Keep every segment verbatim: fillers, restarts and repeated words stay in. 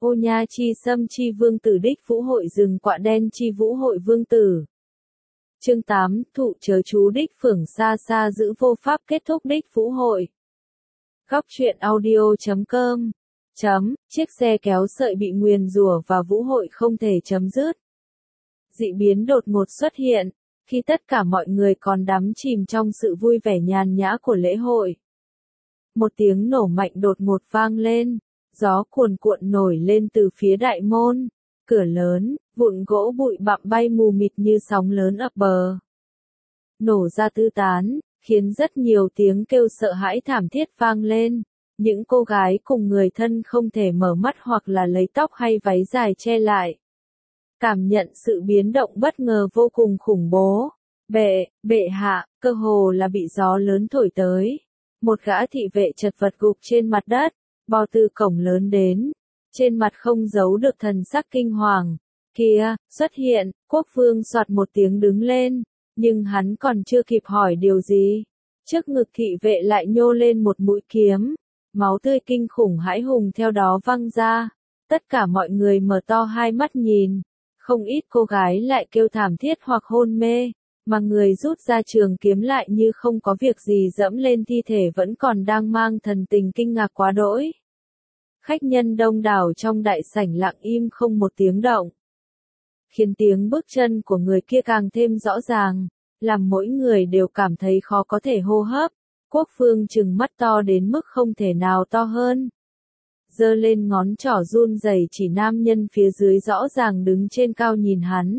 Ô nha chi xâm chi vương tử đích vũ hội rừng quạ đen chi vũ hội vương tử. Chương tám, thụ chớ chú đích phưởng xa xa giữ vô pháp kết thúc đích vũ hội. Góc truyện audio chấm com chấm, chiếc xe kéo sợi bị nguyền rủa và vũ hội không thể chấm dứt. Dị biến đột ngột xuất hiện, khi tất cả mọi người còn đắm chìm trong sự vui vẻ nhàn nhã của lễ hội. Một tiếng nổ mạnh đột ngột vang lên, gió cuồn cuộn nổi lên từ phía đại môn, cửa lớn, vụn gỗ bụi bặm bay mù mịt như sóng lớn ập bờ. Nổ ra tứ tán, khiến rất nhiều tiếng kêu sợ hãi thảm thiết vang lên. Những cô gái cùng người thân không thể mở mắt hoặc là lấy tóc hay váy dài che lại. Cảm nhận sự biến động bất ngờ vô cùng khủng bố. Bệ, bệ hạ, cơ hồ là bị gió lớn thổi tới. Một gã thị vệ chật vật gục trên mặt đất, bò từ cổng lớn đến. Trên mặt không giấu được thần sắc kinh hoàng. Kìa, xuất hiện, quốc vương soạt một tiếng đứng lên. Nhưng hắn còn chưa kịp hỏi điều gì. Trước ngực thị vệ lại nhô lên một mũi kiếm. Máu tươi kinh khủng hãi hùng theo đó văng ra. Tất cả mọi người mở to hai mắt nhìn. Không ít cô gái lại kêu thảm thiết hoặc hôn mê. Mà người rút ra trường kiếm lại như không có việc gì dẫm lên thi thể vẫn còn đang mang thần tình kinh ngạc quá đỗi. Khách nhân đông đảo trong đại sảnh lặng im không một tiếng động. Khiến tiếng bước chân của người kia càng thêm rõ ràng, làm mỗi người đều cảm thấy khó có thể hô hấp. Quốc vương trừng mắt to đến mức không thể nào to hơn. Giơ lên ngón trỏ run rẩy chỉ nam nhân phía dưới rõ ràng đứng trên cao nhìn hắn.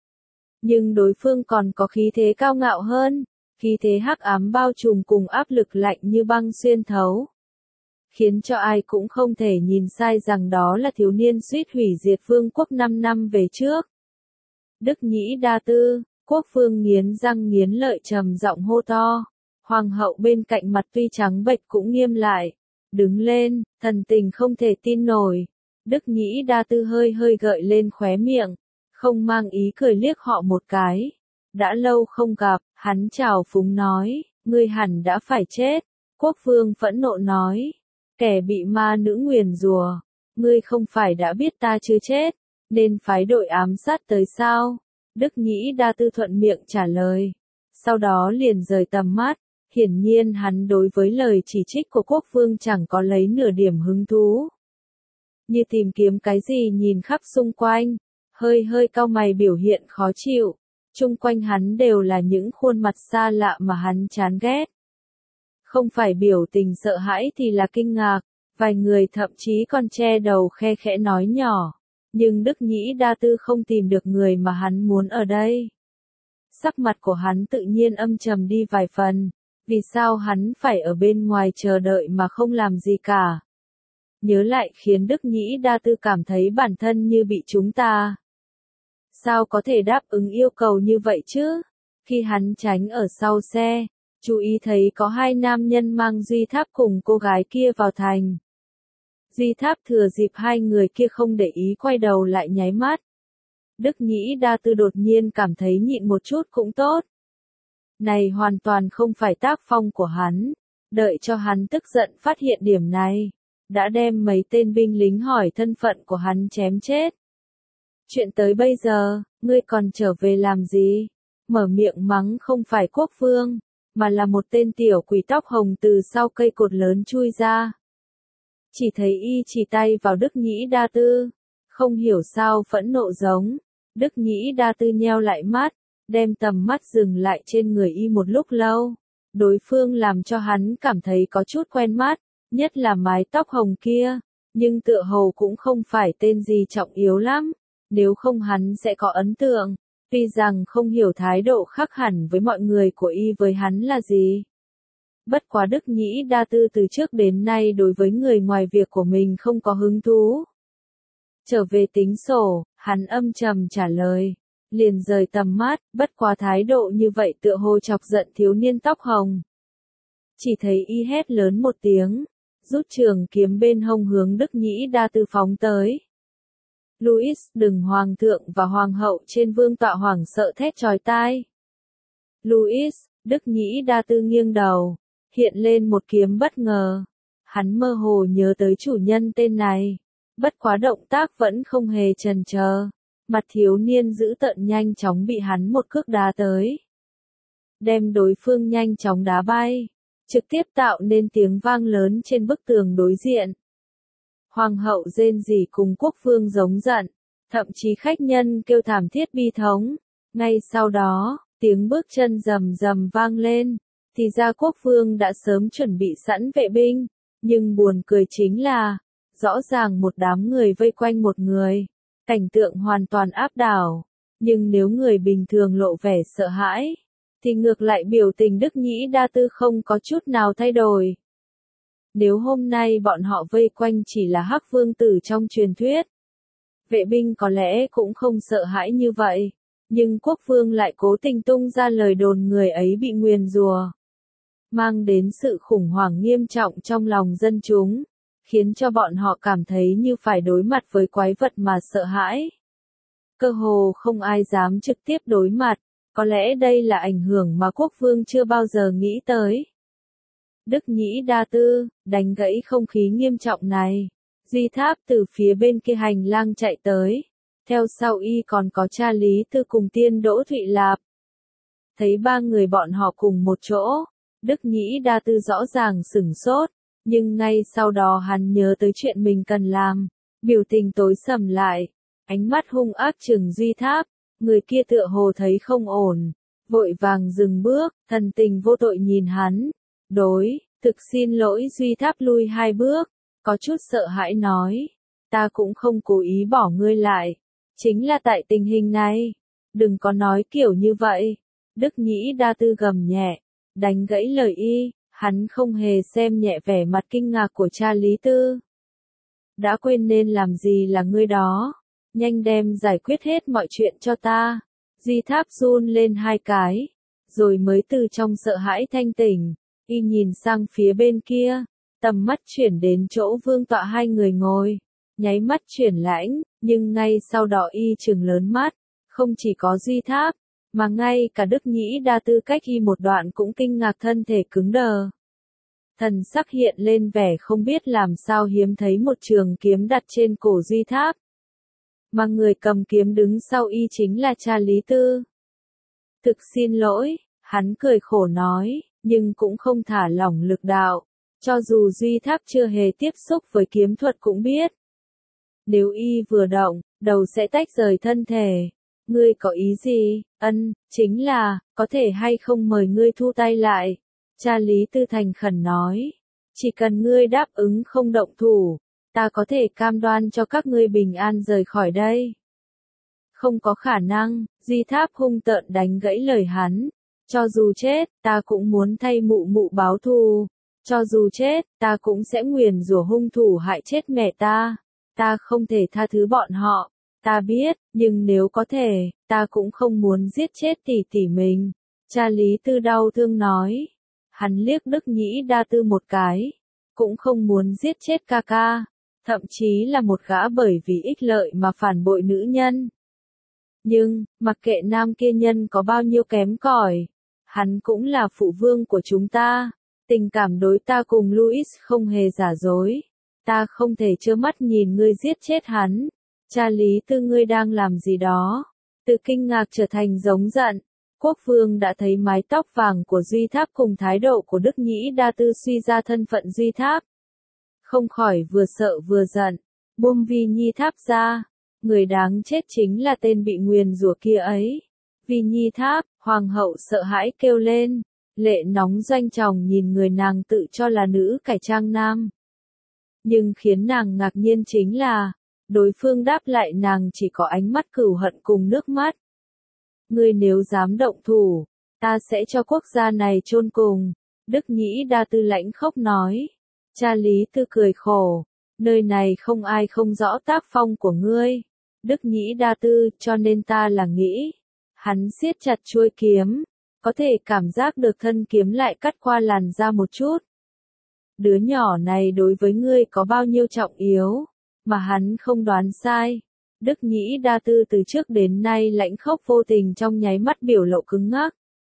Nhưng đối phương còn có khí thế cao ngạo hơn, khí thế hắc ám bao trùm cùng áp lực lạnh như băng xuyên thấu. Khiến cho ai cũng không thể nhìn sai rằng đó là thiếu niên suýt hủy diệt vương quốc năm năm về trước. Đức Nhĩ Đa Tư, quốc vương nghiến răng nghiến lợi trầm giọng hô to. Hoàng hậu bên cạnh mặt tuy trắng bệch cũng nghiêm lại. Đứng lên, thần tình không thể tin nổi. Đức Nhĩ Đa Tư hơi hơi gợi lên khóe miệng. Không mang ý cười liếc họ một cái. Đã lâu không gặp, hắn chào phúng nói. Ngươi hẳn đã phải chết. Quốc vương phẫn nộ nói. Kẻ bị ma nữ nguyền rủa. Ngươi không phải đã biết ta chưa chết. Nên phái đội ám sát tới sao? Đức Nhĩ Đa Tư thuận miệng trả lời. Sau đó liền rời tầm mắt. Hiển nhiên hắn đối với lời chỉ trích của quốc vương chẳng có lấy nửa điểm hứng thú. Như tìm kiếm cái gì nhìn khắp xung quanh, hơi hơi cau mày biểu hiện khó chịu. Chung quanh hắn đều là những khuôn mặt xa lạ mà hắn chán ghét. Không phải biểu tình sợ hãi thì là kinh ngạc, vài người thậm chí còn che đầu khe khẽ nói nhỏ. Nhưng Đức Nhĩ Đa Tư không tìm được người mà hắn muốn ở đây. Sắc mặt của hắn tự nhiên âm trầm đi vài phần. Vì sao hắn phải ở bên ngoài chờ đợi mà không làm gì cả? Nhớ lại khiến Đức Nhĩ Đa Tư cảm thấy bản thân như bị chúng ta. Sao có thể đáp ứng yêu cầu như vậy chứ? Khi hắn tránh ở sau xe, chú ý thấy có hai nam nhân mang Duy Tháp cùng cô gái kia vào thành. Duy Tháp thừa dịp hai người kia không để ý quay đầu lại nháy mắt. Đức Nhĩ Đa Tư đột nhiên cảm thấy nhịn một chút cũng tốt. Này hoàn toàn không phải tác phong của hắn. Đợi cho hắn tức giận phát hiện điểm này. Đã đem mấy tên binh lính hỏi thân phận của hắn chém chết. Chuyện tới bây giờ, ngươi còn trở về làm gì? Mở miệng mắng không phải quốc vương, mà là một tên tiểu quỷ tóc hồng từ sau cây cột lớn chui ra. Chỉ thấy y chỉ tay vào Đức Nhĩ Đa Tư. Không hiểu sao phẫn nộ giống. Đức Nhĩ Đa Tư nheo lại mắt. Đem tầm mắt dừng lại trên người y một lúc lâu. Đối phương làm cho hắn cảm thấy có chút quen mắt, nhất là mái tóc hồng kia. Nhưng tựa hồ cũng không phải tên gì trọng yếu lắm. Nếu không hắn sẽ có ấn tượng. Tuy rằng không hiểu thái độ khác hẳn với mọi người của y với hắn là gì. Bất quá Đức Nhĩ Đa Tư từ trước đến nay đối với người ngoài việc của mình không có hứng thú. Trở về tính sổ, hắn âm trầm trả lời. Liền rời tầm mắt, bất quá thái độ như vậy tựa hồ chọc giận thiếu niên tóc hồng. Chỉ thấy y hét lớn một tiếng, rút trường kiếm bên hông hướng Đức Nhĩ Đa Tư phóng tới. Louis, đừng hoàng thượng và hoàng hậu trên vương tọa hoảng sợ thét chói tai. Louis, Đức Nhĩ Đa Tư nghiêng đầu, hiện lên một kiếm bất ngờ. Hắn mơ hồ nhớ tới chủ nhân tên này. Bất quá động tác vẫn không hề chần chờ. Mặt thiếu niên dữ tợn nhanh chóng bị hắn một cước đá tới. Đem đối phương nhanh chóng đá bay. Trực tiếp tạo nên tiếng vang lớn trên bức tường đối diện. Hoàng hậu rên rỉ cùng quốc vương giống giận. Thậm chí khách nhân kêu thảm thiết bi thống. Ngay sau đó, tiếng bước chân rầm rầm vang lên. Thì ra quốc vương đã sớm chuẩn bị sẵn vệ binh. Nhưng buồn cười chính là, rõ ràng một đám người vây quanh một người. Cảnh tượng hoàn toàn áp đảo. Nhưng nếu người bình thường lộ vẻ sợ hãi, thì ngược lại biểu tình Đức Nhĩ Đa Tư không có chút nào thay đổi. Nếu hôm nay bọn họ vây quanh chỉ là Hắc Vương tử trong truyền thuyết, vệ binh có lẽ cũng không sợ hãi như vậy. Nhưng quốc vương lại cố tình tung ra lời đồn người ấy bị nguyền rủa, mang đến sự khủng hoảng nghiêm trọng trong lòng dân chúng, khiến cho bọn họ cảm thấy như phải đối mặt với quái vật mà sợ hãi. Cơ hồ không ai dám trực tiếp đối mặt, có lẽ đây là ảnh hưởng mà quốc vương chưa bao giờ nghĩ tới. Đức Nhĩ Đa Tư, đánh gãy không khí nghiêm trọng này. Duy Tháp từ phía bên kia hành lang chạy tới. Theo sau y còn có cha Lý Tư cùng tiên Đỗ Thụy Lạp. Thấy ba người bọn họ cùng một chỗ, Đức Nhĩ Đa Tư rõ ràng sửng sốt, nhưng ngay sau đó hắn nhớ tới chuyện mình cần làm, biểu tình tối sầm lại, ánh mắt hung ác trừng Duy Tháp, người kia tựa hồ thấy không ổn, vội vàng dừng bước, thần tình vô tội nhìn hắn, đối, thực xin lỗi Duy Tháp lui hai bước, có chút sợ hãi nói, ta cũng không cố ý bỏ ngươi lại, chính là tại tình hình này, đừng có nói kiểu như vậy, Đức Nhĩ Đa Tư gầm nhẹ, đánh gãy lời y, hắn không hề xem nhẹ vẻ mặt kinh ngạc của cha Lý Tư. Đã quên nên làm gì là ngươi đó, nhanh đem giải quyết hết mọi chuyện cho ta. Duy Tháp run lên hai cái, rồi mới từ trong sợ hãi thanh tỉnh, y nhìn sang phía bên kia, tầm mắt chuyển đến chỗ vương tọa hai người ngồi, nháy mắt chuyển lãnh, nhưng ngay sau đó y trừng lớn mắt, không chỉ có Duy Tháp, mà ngay cả Đức Nhĩ Đa Tư cách y một đoạn cũng kinh ngạc thân thể cứng đờ. Thần sắc hiện lên vẻ không biết làm sao hiếm thấy một trường kiếm đặt trên cổ Duy Tháp. Mà người cầm kiếm đứng sau y chính là cha Lý Tư. Thực xin lỗi, hắn cười khổ nói, nhưng cũng không thả lỏng lực đạo, cho dù Duy Tháp chưa hề tiếp xúc với kiếm thuật cũng biết. Nếu y vừa động, đầu sẽ tách rời thân thể. Ngươi có ý gì? Ân, chính là, có thể hay không mời ngươi thu tay lại. Cha Lý Tư thành khẩn nói, chỉ cần ngươi đáp ứng không động thủ, ta có thể cam đoan cho các ngươi bình an rời khỏi đây. Không có khả năng, Duy Tháp hung tợn đánh gãy lời hắn. Cho dù chết, ta cũng muốn thay mụ mụ báo thù. Cho dù chết, ta cũng sẽ nguyền rủa hung thủ hại chết mẹ ta. Ta không thể tha thứ bọn họ. Ta biết, nhưng nếu có thể, ta cũng không muốn giết chết tỷ tỷ mình. Cha Lý Tư đau thương nói. Hắn liếc Đức Nhĩ Đa Tư một cái. Cũng không muốn giết chết ca ca. Thậm chí là một gã bởi vì ích lợi mà phản bội nữ nhân. Nhưng, mặc kệ nam kia nhân có bao nhiêu kém cỏi, hắn cũng là phụ vương của chúng ta. Tình cảm đối ta cùng Louis không hề giả dối. Ta không thể trơ mắt nhìn ngươi giết chết hắn. Cha Lý Tư, ngươi đang làm gì đó? Từ kinh ngạc trở thành giống giận. Quốc vương đã thấy mái tóc vàng của Duy Tháp cùng thái độ của Đức Nhĩ Đa Tư suy ra thân phận Duy Tháp. Không khỏi vừa sợ vừa giận. Buông Vi Nhi Tháp ra. Người đáng chết chính là tên bị nguyền rủa kia ấy. Vi Nhi Tháp, hoàng hậu sợ hãi kêu lên. Lệ nóng doanh tròng nhìn người nàng tự cho là nữ cải trang nam. Nhưng khiến nàng ngạc nhiên chính là, đối phương đáp lại nàng chỉ có ánh mắt cừu hận cùng nước mắt. Ngươi nếu dám động thủ, ta sẽ cho quốc gia này chôn cùng. Đức Nhĩ Đa Tư lãnh khốc nói. Cha Lý Tư cười khổ. Nơi này không ai không rõ tác phong của ngươi. Đức Nhĩ Đa Tư, cho nên ta là nghĩ. Hắn siết chặt chuôi kiếm. Có thể cảm giác được thân kiếm lại cắt qua làn da một chút. Đứa nhỏ này đối với ngươi có bao nhiêu trọng yếu, mà hắn không đoán sai. Đức Nhĩ Đa Tư từ trước đến nay lãnh khốc vô tình trong nháy mắt biểu lộ cứng ngắc.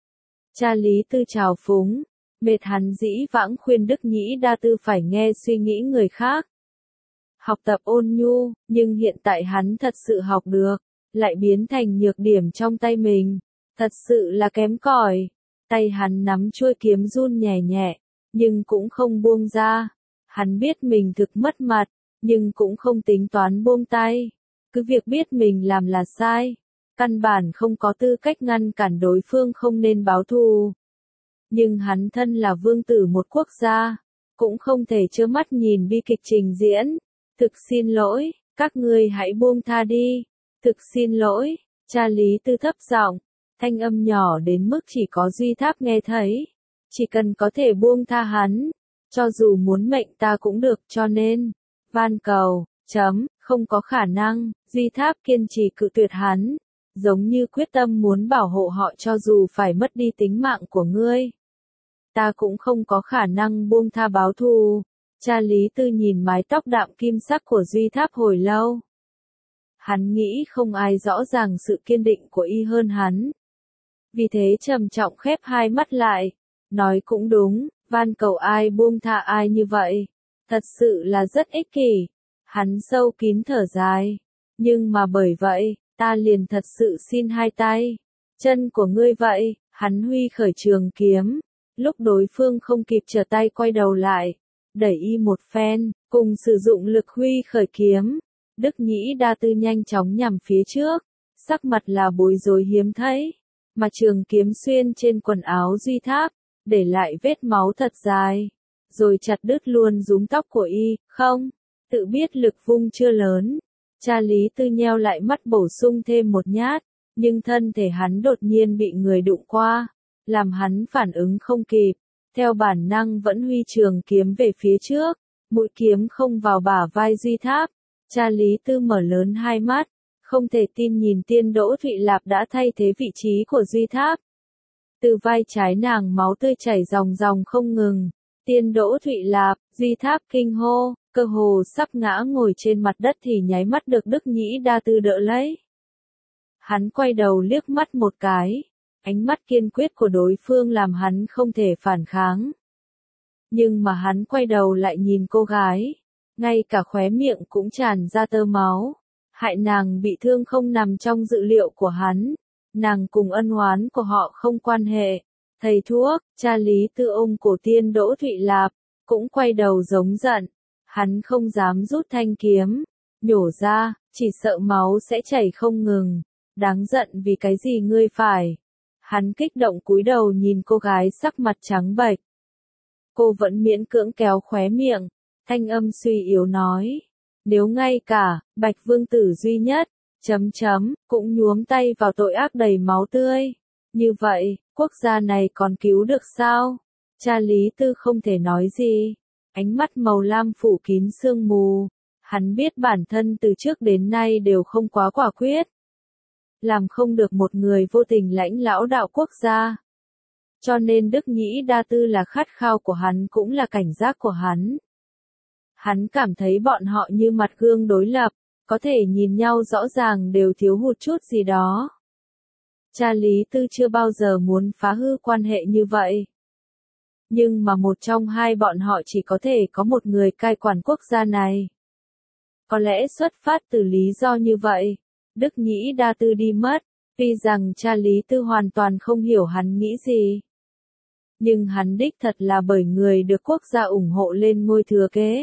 Cha Lý Tư trào phúng, mệt hắn dĩ vãng khuyên Đức Nhĩ Đa Tư phải nghe suy nghĩ người khác. học tập ôn nhu, nhưng hiện tại hắn thật sự học được, lại biến thành nhược điểm trong tay mình, thật sự là kém cỏi. Tay hắn nắm chuôi kiếm run nhẹ nhẹ, nhưng cũng không buông ra. Hắn biết mình thực mất mặt, nhưng cũng không tính toán buông tay. Cứ việc biết mình làm là sai, căn bản không có tư cách ngăn cản đối phương không nên báo thù. Nhưng hắn thân là vương tử một quốc gia, cũng không thể trơ mắt nhìn bi kịch trình diễn. Thực xin lỗi, các ngươi hãy buông tha đi. Thực xin lỗi, cha Lý Tư thấp giọng, thanh âm nhỏ đến mức chỉ có Duy Tháp nghe thấy. Chỉ cần có thể buông tha hắn, cho dù muốn mệnh ta cũng được, cho nên, van cầu, chấm, không có khả năng. Duy Tháp kiên trì cự tuyệt hắn, giống như quyết tâm muốn bảo hộ họ cho dù phải mất đi tính mạng của ngươi. Ta cũng không có khả năng buông tha báo thù. Cha Lý Tư nhìn mái tóc đạm kim sắc của Duy Tháp hồi lâu. Hắn nghĩ không ai rõ ràng sự kiên định của y hơn hắn. Vì thế trầm trọng khép hai mắt lại, nói cũng đúng, van cầu ai buông tha ai như vậy, thật sự là rất ích kỷ. Hắn sâu kín thở dài, nhưng mà bởi vậy, ta liền thật sự xin hai tay, chân của ngươi vậy. Hắn huy khởi trường kiếm, lúc đối phương không kịp trở tay quay đầu lại, đẩy y một phen, cùng sử dụng lực huy khởi kiếm. Đức Nhĩ Đa Tư nhanh chóng nhằm phía trước, sắc mặt là bối rối hiếm thấy, mà trường kiếm xuyên trên quần áo Duy Tháp, để lại vết máu thật dài, rồi chặt đứt luôn rúm tóc của y. Không, tự biết lực vung chưa lớn, cha Lý Tư nheo lại mắt bổ sung thêm một nhát, nhưng thân thể hắn đột nhiên bị người đụng qua, làm hắn phản ứng không kịp, theo bản năng vẫn huy trường kiếm về phía trước, mũi kiếm không vào bả vai Duy Tháp. Cha Lý Tư mở lớn hai mắt, không thể tin nhìn Tiên Đỗ Thụy Lạp đã thay thế vị trí của Duy Tháp. Từ vai trái nàng máu tươi chảy ròng ròng không ngừng. Tiên Đỗ Thụy Lạp, Duy Tháp kinh hô, cơ hồ sắp ngã ngồi trên mặt đất thì nháy mắt được Đức Nhĩ Đa Tư đỡ lấy. Hắn quay đầu liếc mắt một cái, ánh mắt kiên quyết của đối phương làm hắn không thể phản kháng. Nhưng mà hắn quay đầu lại nhìn cô gái, ngay cả khóe miệng cũng tràn ra tơ máu. Hại nàng bị thương không nằm trong dự liệu của hắn, nàng cùng ân oán của họ không quan hệ. Thầy thuốc, cha Lý Tư ôm cổ Tiên Đỗ Thụy Lạp, cũng quay đầu giống giận. Hắn không dám rút thanh kiếm, nhổ ra, chỉ sợ máu sẽ chảy không ngừng. Đáng giận vì cái gì ngươi phải? Hắn kích động cúi đầu nhìn cô gái sắc mặt trắng bệch. Cô vẫn miễn cưỡng kéo khóe miệng, thanh âm suy yếu nói. Nếu ngay cả, Bạch Vương tử duy nhất, chấm chấm, cũng nhuốm tay vào tội ác đầy máu tươi. Như vậy, quốc gia này còn cứu được sao? Cha Lý Tư không thể nói gì. Ánh mắt màu lam phủ kín sương mù. Hắn biết bản thân từ trước đến nay đều không quá quả quyết. Làm không được một người vô tình lãnh lão đạo quốc gia. Cho nên Đức Nhĩ Đa Tư là khát khao của hắn cũng là cảnh giác của hắn. Hắn cảm thấy bọn họ như mặt gương đối lập, có thể nhìn nhau rõ ràng đều thiếu hụt chút gì đó. Cha Lý Tư chưa bao giờ muốn phá hư quan hệ như vậy. Nhưng mà một trong hai bọn họ chỉ có thể có một người cai quản quốc gia này. Có lẽ xuất phát từ lý do như vậy, Đức Nhĩ Đa Tư đi mất, vì rằng cha Lý Tư hoàn toàn không hiểu hắn nghĩ gì. Nhưng hắn đích thật là bởi người được quốc gia ủng hộ lên ngôi thừa kế.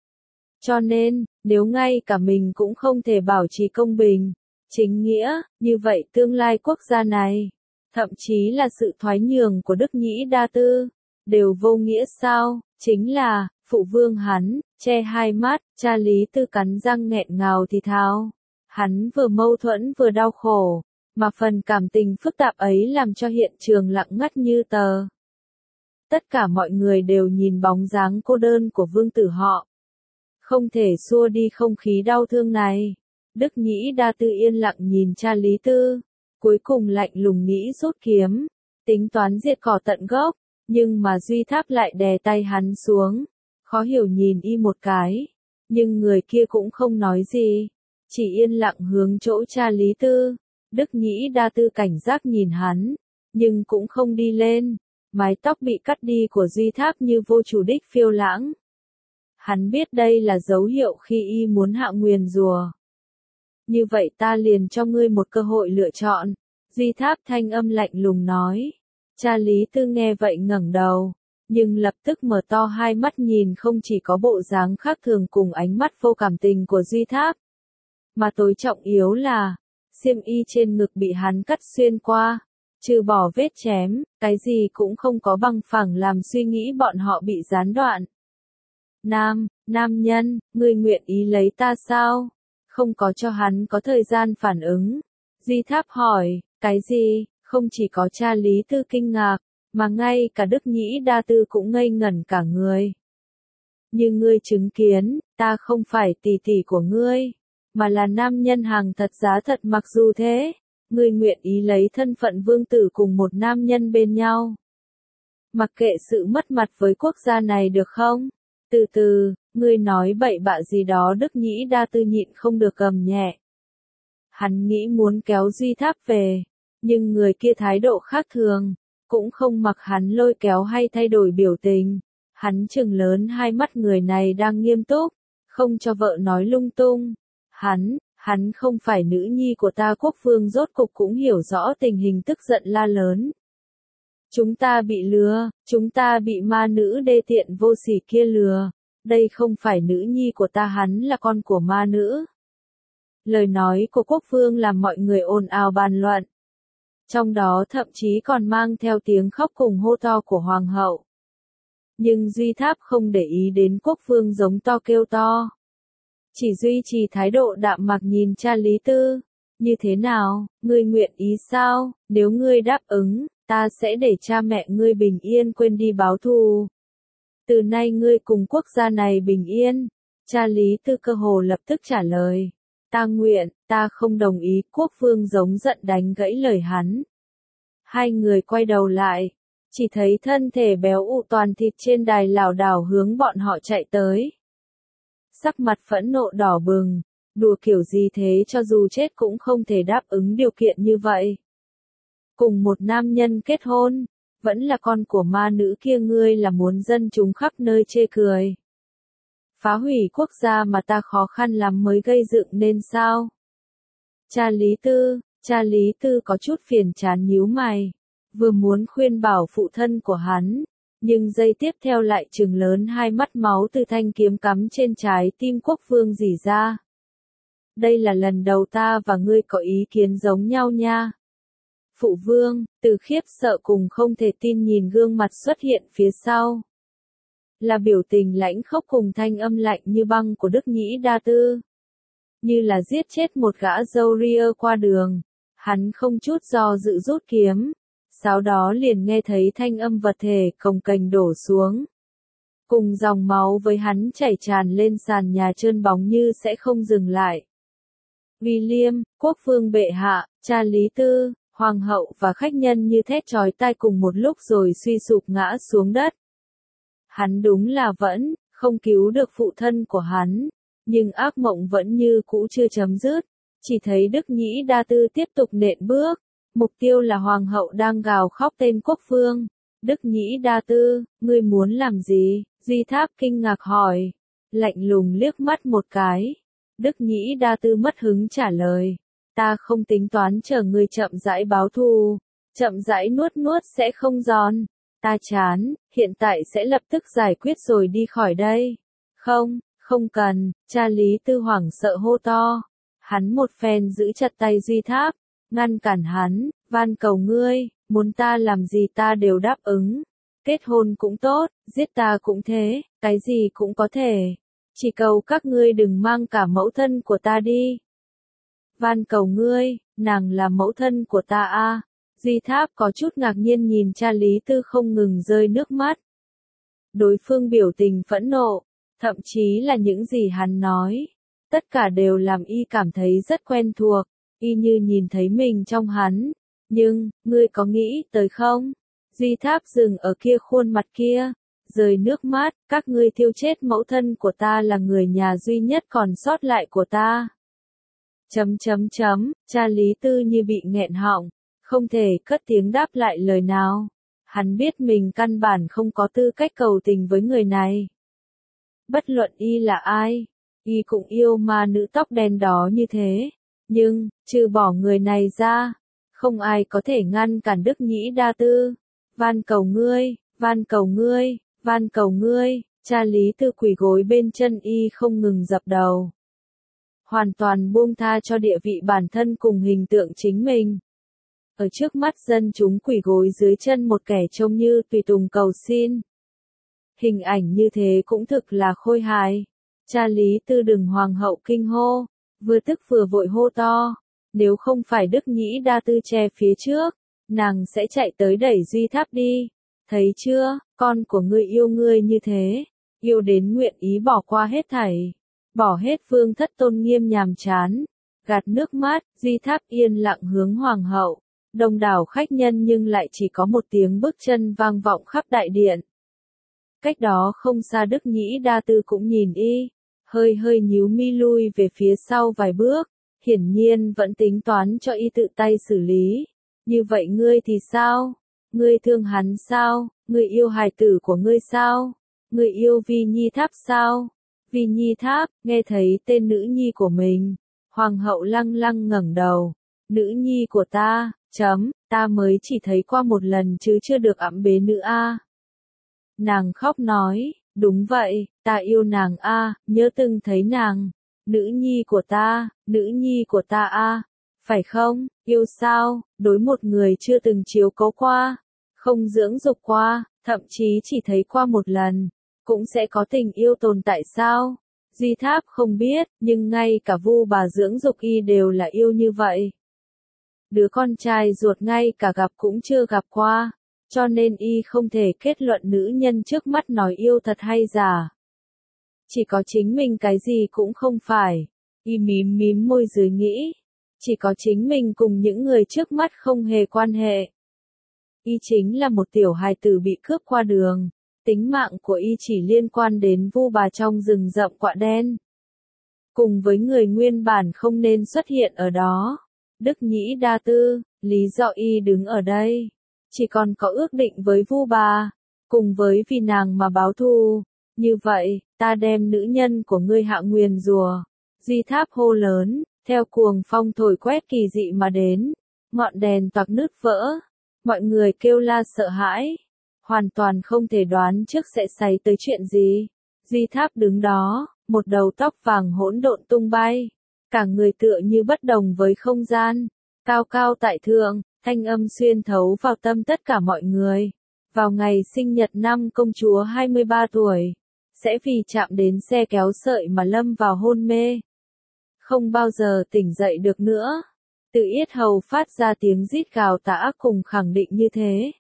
Cho nên, nếu ngay cả mình cũng không thể bảo trì công bình, chính nghĩa, như vậy tương lai quốc gia này, thậm chí là sự thoái nhường của Đức Nhĩ Đa Tư, đều vô nghĩa sao? Chính là, phụ vương hắn, che hai mắt, cha Lý Tư cắn răng nghẹn ngào thì thào. Hắn vừa mâu thuẫn vừa đau khổ, mà phần cảm tình phức tạp ấy làm cho hiện trường lặng ngắt như tờ. Tất cả mọi người đều nhìn bóng dáng cô đơn của vương tử họ. Không thể xua đi không khí đau thương này. Đức Nhĩ Đa Tư yên lặng nhìn cha Lý Tư, cuối cùng lạnh lùng nghĩ rút kiếm, tính toán diệt cỏ tận gốc, nhưng mà Duy Tháp lại đè tay hắn xuống, khó hiểu nhìn y một cái, nhưng người kia cũng không nói gì, chỉ yên lặng hướng chỗ cha Lý Tư. Đức Nhĩ Đa Tư cảnh giác nhìn hắn, nhưng cũng không đi lên, mái tóc bị cắt đi của Duy Tháp như vô chủ đích phiêu lãng. Hắn biết đây là dấu hiệu khi y muốn hạ nguyền rủa. Như vậy ta liền cho ngươi một cơ hội lựa chọn. Duy Tháp thanh âm lạnh lùng nói. Cha Lý Tư nghe vậy ngẩng đầu, nhưng lập tức mở to hai mắt nhìn không chỉ có bộ dáng khác thường cùng ánh mắt vô cảm tình của Duy Tháp, mà tối trọng yếu là, xiêm y trên ngực bị hắn cắt xuyên qua, trừ bỏ vết chém, cái gì cũng không có bằng phẳng làm suy nghĩ bọn họ bị gián đoạn. Nam, nam nhân, ngươi nguyện ý lấy ta sao? Không có cho hắn có thời gian phản ứng. Duy Tháp hỏi, cái gì? Không chỉ có cha Lý Tư kinh ngạc, mà ngay cả Đức Nhĩ Đa Tư cũng ngây ngẩn cả người. Như ngươi chứng kiến, ta không phải tỷ tỷ của ngươi, mà là nam nhân hàng thật giá thật. Mặc dù thế, ngươi nguyện ý lấy thân phận vương tử cùng một nam nhân bên nhau. Mặc kệ sự mất mặt với quốc gia này được không? Từ từ, ngươi nói bậy bạ gì đó. Đức Nhĩ Đa Tư nhịn không được gầm nhẹ. Hắn nghĩ muốn kéo Duy Tháp về, nhưng người kia thái độ khác thường, cũng không mặc hắn lôi kéo hay thay đổi biểu tình. Hắn trừng lớn hai mắt, người này đang nghiêm túc, không cho vợ nói lung tung. Hắn, hắn không phải nữ nhi của ta. Quốc vương rốt cục cũng hiểu rõ tình hình, tức giận la lớn. Chúng ta bị lừa, chúng ta bị ma nữ đê tiện vô sỉ kia lừa. Đây không phải nữ nhi của ta, hắn là con của ma nữ. Lời nói của quốc vương làm mọi người ồn ào bàn luận. Trong đó thậm chí còn mang theo tiếng khóc cùng hô to của hoàng hậu. Nhưng Duy Tháp không để ý đến quốc vương giống to kêu to. Chỉ duy trì thái độ đạm mạc nhìn cha Lý Tư. Như thế nào, ngươi nguyện ý sao? Nếu ngươi đáp ứng, ta sẽ để cha mẹ ngươi bình yên quên đi báo thù. Từ nay ngươi cùng quốc gia này bình yên. Cha Lý Tư cơ hồ lập tức trả lời. Ta nguyện, ta không đồng ý. Quốc vương giống giận đánh gãy lời hắn. Hai người quay đầu lại, chỉ thấy thân thể béo ụ toàn thịt trên đài lảo đảo hướng bọn họ chạy tới. Sắc mặt phẫn nộ đỏ bừng, đùa kiểu gì thế, cho dù chết cũng không thể đáp ứng điều kiện như vậy. Cùng một nam nhân kết hôn, vẫn là con của ma nữ kia, ngươi là muốn dân chúng khắp nơi chê cười. Phá hủy quốc gia mà ta khó khăn lắm mới gây dựng nên sao? Cha Lý Tư, cha Lý Tư có chút phiền chán nhíu mày, vừa muốn khuyên bảo phụ thân của hắn, nhưng giây tiếp theo lại trừng lớn hai mắt, máu từ thanh kiếm cắm trên trái tim quốc vương rỉ ra. Đây là lần đầu ta và ngươi có ý kiến giống nhau nha. Phụ vương, từ khiếp sợ cùng không thể tin nhìn gương mặt xuất hiện phía sau. Là biểu tình lãnh khốc cùng thanh âm lạnh như băng của Đức Nhĩ Đa Tư. Như là giết chết một gã râu ria qua đường. Hắn không chút do dự rút kiếm. Sau đó liền nghe thấy thanh âm vật thể cồng kềnh đổ xuống. Cùng dòng máu với hắn chảy tràn lên sàn nhà trơn bóng như sẽ không dừng lại. William, quốc vương bệ hạ, cha Lý Tư, hoàng hậu và khách nhân như thét chói tai cùng một lúc rồi suy sụp ngã xuống đất. Hắn đúng là vẫn không cứu được phụ thân của hắn, nhưng ác mộng vẫn như cũ chưa chấm dứt. Chỉ thấy Đức Nhĩ Đa Tư tiếp tục nện bước, mục tiêu là hoàng hậu đang gào khóc tên quốc vương. Đức Nhĩ Đa Tư, ngươi muốn làm gì? Duy Tháp kinh ngạc hỏi, lạnh lùng liếc mắt một cái. Đức Nhĩ Đa Tư mất hứng trả lời, ta không tính toán chờ ngươi chậm rãi báo thù, chậm rãi nuốt nuốt sẽ không giòn. Ta chán, hiện tại sẽ lập tức giải quyết rồi đi khỏi đây. Không, không cần, cha Lý Tư hoảng sợ hô to. Hắn một phen giữ chặt tay Duy Tháp, ngăn cản hắn, van cầu ngươi, muốn ta làm gì ta đều đáp ứng. Kết hôn cũng tốt, giết ta cũng thế, cái gì cũng có thể. Chỉ cầu các ngươi đừng mang cả mẫu thân của ta đi. Van cầu ngươi, nàng là mẫu thân của ta à. Duy Tháp có chút ngạc nhiên nhìn cha Lý Tư không ngừng rơi nước mắt. Đối phương biểu tình phẫn nộ, thậm chí là những gì hắn nói. Tất cả đều làm y cảm thấy rất quen thuộc, y như nhìn thấy mình trong hắn. Nhưng, ngươi có nghĩ tới không? Duy Tháp dừng ở kia khuôn mặt kia, rơi nước mắt, các ngươi thiêu chết mẫu thân của ta là người nhà duy nhất còn sót lại của ta. Chấm chấm chấm, cha Lý Tư như bị nghẹn họng, không thể cất tiếng đáp lại lời nào. Hắn biết mình căn bản không có tư cách cầu tình với người này. Bất luận y là ai, y cũng yêu ma nữ tóc đen đó như thế. Nhưng, trừ bỏ người này ra, không ai có thể ngăn cản Đức Nhĩ Đa Tư. Van cầu ngươi, van cầu ngươi, van cầu ngươi, cha Lý Tư quỳ gối bên chân y không ngừng dập đầu. Hoàn toàn buông tha cho địa vị bản thân cùng hình tượng chính mình. Ở trước mắt dân chúng quỳ gối dưới chân một kẻ trông như tùy tùng cầu xin. Hình ảnh như thế cũng thực là khôi hài. Cha Lý Tư Đừng hoàng hậu kinh hô, vừa tức vừa vội hô to. Nếu không phải Đức Nhĩ Đa Tư che phía trước, nàng sẽ chạy tới đẩy Duy Tháp đi. Thấy chưa, con của ngươi yêu ngươi như thế, yêu đến nguyện ý bỏ qua hết thảy, bỏ hết vương thất tôn nghiêm nhàm chán, gạt nước mắt. Duy Tháp yên lặng hướng hoàng hậu, đông đảo khách nhân nhưng lại chỉ có một tiếng bước chân vang vọng khắp đại điện. Cách đó không xa Đức Nhĩ Đa Tư cũng nhìn y, hơi hơi nhíu mi lui về phía sau vài bước, hiển nhiên vẫn tính toán cho y tự tay xử lý. Như vậy ngươi thì sao? Ngươi thương hắn sao? Ngươi yêu hài tử của ngươi sao? Ngươi yêu Vi Nhi Tháp sao? Vi Nhi Tháp, nghe thấy tên nữ nhi của mình, hoàng hậu lăng lăng ngẩng đầu. Nữ nhi của ta, chấm, ta mới chỉ thấy qua một lần chứ chưa được ẵm bế nữ a. Nàng khóc nói, đúng vậy, ta yêu nàng a, nhớ từng thấy nàng. Nữ nhi của ta, nữ nhi của ta a, phải không? Yêu sao? Đối một người chưa từng chiếu cố qua, không dưỡng dục qua, thậm chí chỉ thấy qua một lần, cũng sẽ có tình yêu tồn tại sao? Duy Tháp không biết, nhưng ngay cả Vu bà dưỡng dục y đều là yêu như vậy. Đứa con trai ruột ngay cả gặp cũng chưa gặp qua, cho nên y không thể kết luận nữ nhân trước mắt nói yêu thật hay giả. Chỉ có chính mình cái gì cũng không phải. Y mím mím môi dưới nghĩ. Chỉ có chính mình cùng những người trước mắt không hề quan hệ. Y chính là một tiểu hài tử bị cướp qua đường. Tính mạng của y chỉ liên quan đến Vu bà trong rừng rậm Quạ Đen. Cùng với người nguyên bản không nên xuất hiện ở đó. Đức Nhĩ Đa Tư, lý do y đứng ở đây. Chỉ còn có ước định với Vu bà. Cùng với vì nàng mà báo thù. Như vậy, ta đem nữ nhân của ngươi hạ nguyền rùa. Duy Tháp hô lớn, theo cuồng phong thổi quét kỳ dị mà đến. Ngọn đèn toạc nứt vỡ. Mọi người kêu la sợ hãi. Hoàn toàn không thể đoán trước sẽ xảy tới chuyện gì. Duy Tháp đứng đó, một đầu tóc vàng hỗn độn tung bay. Cả người tựa như bất đồng với không gian. Cao cao tại thượng, thanh âm xuyên thấu vào tâm tất cả mọi người. Vào ngày sinh nhật năm công chúa hai mươi ba tuổi. Sẽ vì chạm đến xe kéo sợi mà lâm vào hôn mê. Không bao giờ tỉnh dậy được nữa. Từ yết hầu phát ra tiếng rít gào tà ác cùng khẳng định như thế.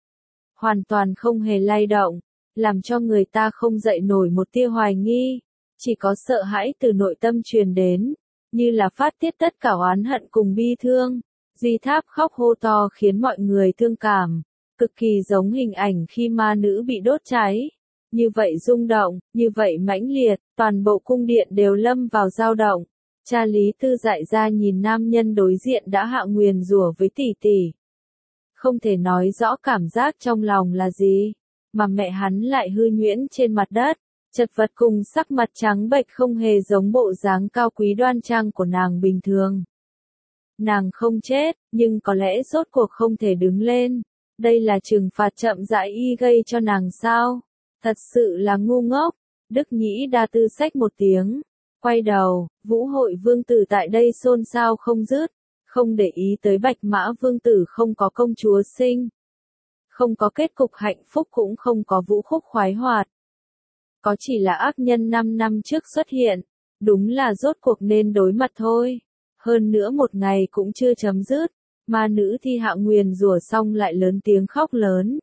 Hoàn toàn không hề lay động, làm cho người ta không dậy nổi một tia hoài nghi. Chỉ có sợ hãi từ nội tâm truyền đến, như là phát tiết tất cả oán hận cùng bi thương. Duy Tháp khóc hô to khiến mọi người thương cảm, cực kỳ giống hình ảnh khi ma nữ bị đốt cháy. Như vậy rung động, như vậy mãnh liệt, toàn bộ cung điện đều lâm vào dao động. Cha Lý Tư dại ra nhìn nam nhân đối diện đã hạ nguyền rủa với tỷ tỷ. Không thể nói rõ cảm giác trong lòng là gì, mà mẹ hắn lại hư nhuyễn trên mặt đất, chật vật cùng sắc mặt trắng bệch không hề giống bộ dáng cao quý đoan trang của nàng bình thường. Nàng không chết, nhưng có lẽ rốt cuộc không thể đứng lên. Đây là trừng phạt chậm rãi y gây cho nàng sao? Thật sự là ngu ngốc. Đức Nhĩ Đa Tư xách một tiếng, quay đầu. Vũ hội vương tử tại đây xôn xao không dứt, không để ý tới Bạch Mã vương tử không có công chúa sinh, không có kết cục hạnh phúc cũng không có vũ khúc khoái hoạt. Có chỉ là ác nhân năm năm trước xuất hiện, đúng là rốt cuộc nên đối mặt thôi. Hơn nữa một ngày cũng chưa chấm dứt, ma nữ thi hạ nguyền rủa xong lại lớn tiếng khóc lớn.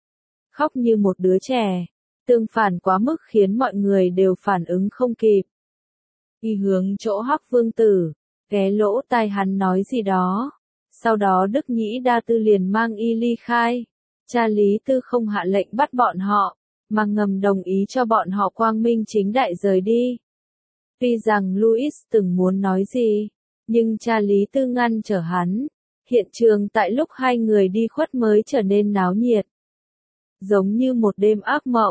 Khóc như một đứa trẻ, tương phản quá mức khiến mọi người đều phản ứng không kịp. Y hướng chỗ Hắc vương tử, ghé lỗ tai hắn nói gì đó. Sau đó Đức Nhĩ Đa Tư liền mang y ly khai. Cha Lý Tư không hạ lệnh bắt bọn họ, mà ngầm đồng ý cho bọn họ quang minh chính đại rời đi. Tuy rằng Louis từng muốn nói gì, nhưng cha Lý Tư ngăn trở hắn. Hiện trường tại lúc hai người đi khuất mới trở nên náo nhiệt. Giống như một đêm ác mộng,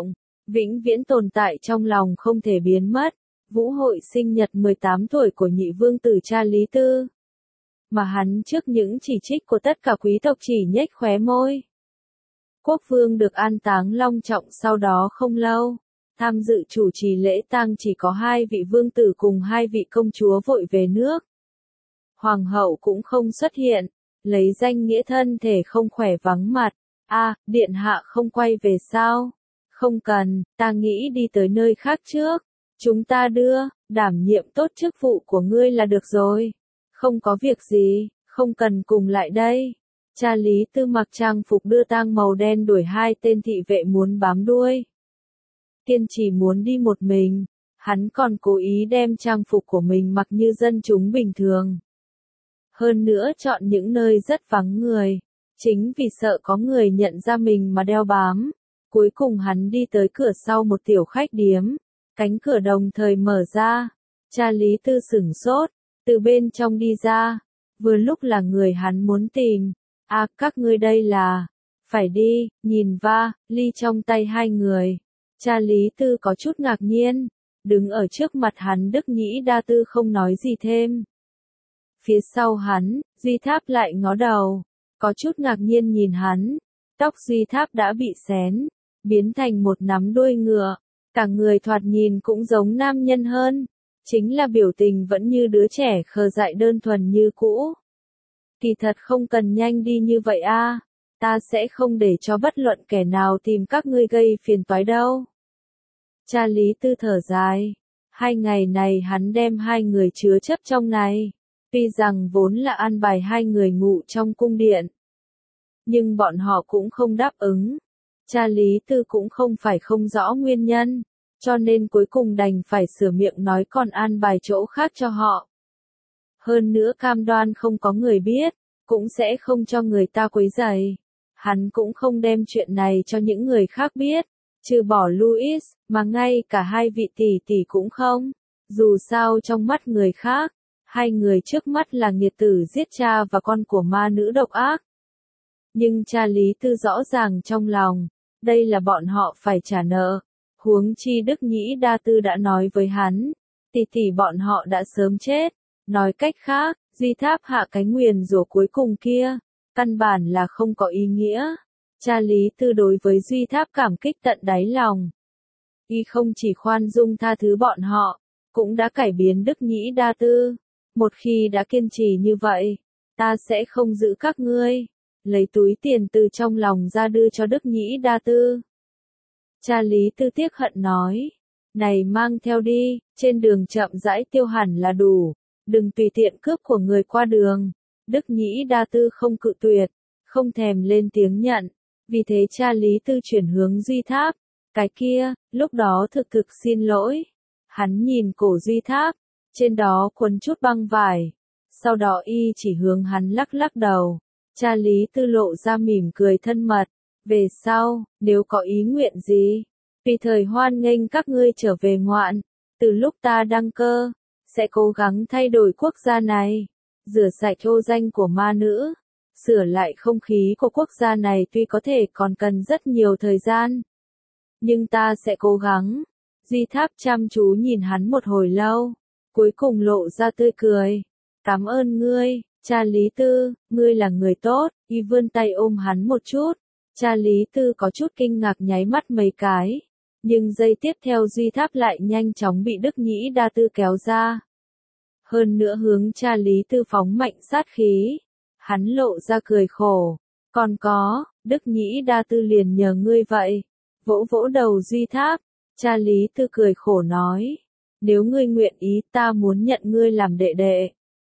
vĩnh viễn tồn tại trong lòng không thể biến mất. Vũ hội sinh nhật mười tám tuổi của nhị vương tử cha Lý Tư. Mà hắn trước những chỉ trích của tất cả quý tộc chỉ nhếch khóe môi. Quốc vương được an táng long trọng sau đó không lâu. Tham dự chủ trì lễ tang chỉ có hai vị vương tử cùng hai vị công chúa vội về nước. Hoàng hậu cũng không xuất hiện, lấy danh nghĩa thân thể không khỏe vắng mặt. A, à, điện hạ không quay về sao? Không cần, ta nghĩ đi tới nơi khác trước. Chúng ta đưa, đảm nhiệm tốt chức vụ của ngươi là được rồi. Không có việc gì, không cần cùng lại đây. Cha Lý Tư mặc trang phục đưa tang màu đen đuổi hai tên thị vệ muốn bám đuôi. Kiên trì muốn đi một mình, hắn còn cố ý đem trang phục của mình mặc như dân chúng bình thường. Hơn nữa chọn những nơi rất vắng người, chính vì sợ có người nhận ra mình mà đeo bám. Cuối cùng hắn đi tới cửa sau một tiểu khách điếm, cánh cửa đồng thời mở ra. Cha Lý Tư sửng sốt, từ bên trong đi ra, vừa lúc là người hắn muốn tìm. À, các ngươi đây là, phải đi, nhìn va, ly trong tay hai người. Cha Lý Tư có chút ngạc nhiên, đứng ở trước mặt hắn Đức Nhĩ Đa Tư không nói gì thêm. Phía sau hắn, Duy Tháp lại ngó đầu, có chút ngạc nhiên nhìn hắn, tóc Duy Tháp đã bị xén, biến thành một nắm đuôi ngựa, cả người thoạt nhìn cũng giống nam nhân hơn, chính là biểu tình vẫn như đứa trẻ khờ dại đơn thuần như cũ. Kỳ thật không cần nhanh đi như vậy a, ta sẽ không để cho bất luận kẻ nào tìm các ngươi gây phiền toái đâu. Cha Lý Tư thở dài, hai ngày này hắn đem hai người chứa chấp trong này, tuy rằng vốn là an bài hai người ngủ trong cung điện, nhưng bọn họ cũng không đáp ứng. Cha Lý Tư cũng không phải không rõ nguyên nhân, cho nên cuối cùng đành phải sửa miệng nói còn an bài chỗ khác cho họ. Hơn nữa cam đoan không có người biết, cũng sẽ không cho người ta quấy rầy. Hắn cũng không đem chuyện này cho những người khác biết, trừ bỏ Louis, mà ngay cả hai vị tỷ tỷ cũng không. Dù sao trong mắt người khác, hai người trước mắt là nghiệt tử giết cha và con của ma nữ độc ác. Nhưng cha Lý Tư rõ ràng trong lòng, đây là bọn họ phải trả nợ. Huống chi Đức Nhĩ Đa Tư đã nói với hắn, tỷ tỷ bọn họ đã sớm chết. Nói cách khác, Duy Tháp hạ cái nguyền rủa cuối cùng kia, căn bản là không có ý nghĩa. Cha Lý Tư đối với Duy Tháp cảm kích tận đáy lòng. Y không chỉ khoan dung tha thứ bọn họ, cũng đã cải biến Đức Nhĩ Đa Tư. Một khi đã kiên trì như vậy, ta sẽ không giữ các ngươi. Lấy túi tiền từ trong lòng ra đưa cho Đức Nhĩ Đa Tư. Cha Lý Tư tiếc hận nói, này mang theo đi, trên đường chậm rãi tiêu hẳn là đủ, đừng tùy tiện cướp của người qua đường. Đức Nhĩ Đa Tư không cự tuyệt, không thèm lên tiếng nhận, vì thế cha Lý Tư chuyển hướng Duy Tháp, cái kia, lúc đó thực thực xin lỗi. Hắn nhìn cổ Duy Tháp, trên đó quấn chút băng vải, sau đó y chỉ hướng hắn lắc lắc đầu. Cha Lý Tư lộ ra mỉm cười thân mật, về sau, nếu có ý nguyện gì, tùy thời hoan nghênh các ngươi trở về ngoạn, từ lúc ta đăng cơ, sẽ cố gắng thay đổi quốc gia này, rửa sạch ô danh của ma nữ, sửa lại không khí của quốc gia này tuy có thể còn cần rất nhiều thời gian, nhưng ta sẽ cố gắng. Duy Tháp chăm chú nhìn hắn một hồi lâu, cuối cùng lộ ra tươi cười, cảm ơn ngươi. Cha Lý Tư, ngươi là người tốt, y vươn tay ôm hắn một chút. Cha Lý Tư có chút kinh ngạc nháy mắt mấy cái, nhưng giây tiếp theo Duy Tháp lại nhanh chóng bị Đức Nhĩ Đa Tư kéo ra. Hơn nữa hướng cha Lý Tư phóng mạnh sát khí, hắn lộ ra cười khổ, còn có, Đức Nhĩ Đa Tư liền nhờ ngươi vậy. Vỗ vỗ đầu Duy Tháp, cha Lý Tư cười khổ nói, nếu ngươi nguyện ý ta muốn nhận ngươi làm đệ đệ.